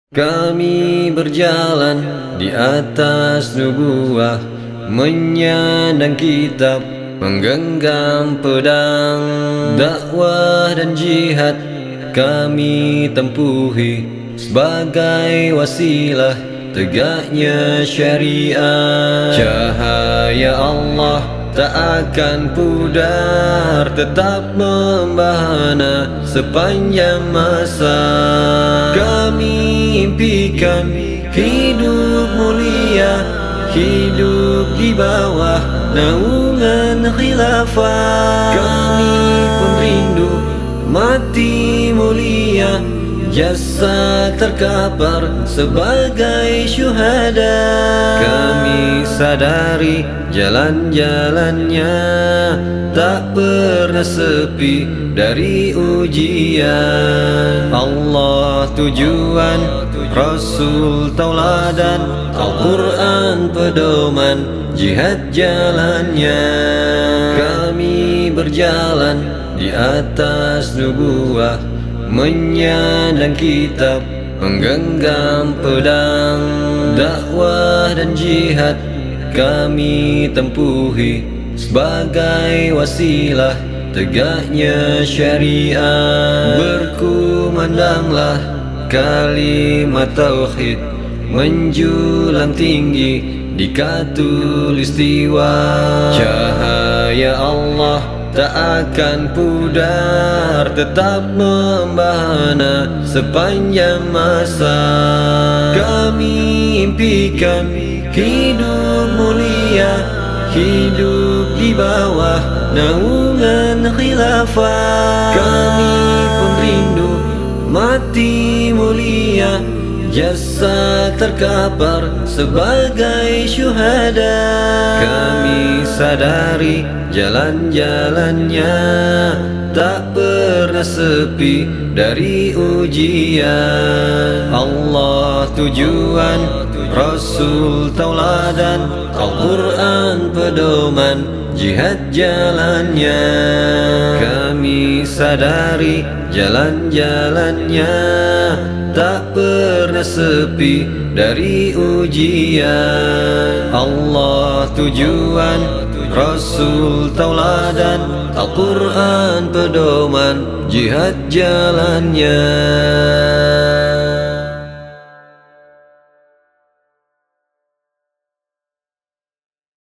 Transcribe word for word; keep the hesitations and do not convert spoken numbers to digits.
Kami berjalan di atas nubuah, menyandang kitab, menggenggam pedang. Dakwah dan jihad kami tempuhi sebagai wasilah tegaknya syariat. Cahaya Allah tak akan pudar, tetap membahana sepanjang masa. Kami impikan hidup mulia, hidup di bawah naungan khilafah. Kami pun rindu mati mulia, jasa terkapar sebagai syuhada. Kami sadari jalan-jalannya tak pernah sepi dari ujian. Allah tujuan, Rasul tauladan, Al-Quran pedoman, jihad jalannya. Kami berjalan di atas nubuah, menyandang kitab, menggenggam pedang. Dakwah dan jihad kami tempuhi sebagai wasilah tegaknya syariat. Berkumandanglah kalimat tauhid menjulang tinggi di khatulistiwa. Cahaya Allah tak akan pudar, tetap membahana sepanjang masa. Kami impikan hidup mulia, hidup di bawah naungan khilafah. Kami pun rindu mati mulia, jasa terkapar sebagai syuhada. Kami sadari jalan-jalannya tak pernah sepi dari ujian. Allah tujuan, Rasul tauladan, Al-Quran pedoman, jihad jalannya. Kami sadari jalan-jalannya tak pernah sepi dari ujian. Allah tujuan, Rasul tauladan, Al-Quran pedoman, jihad jalannya.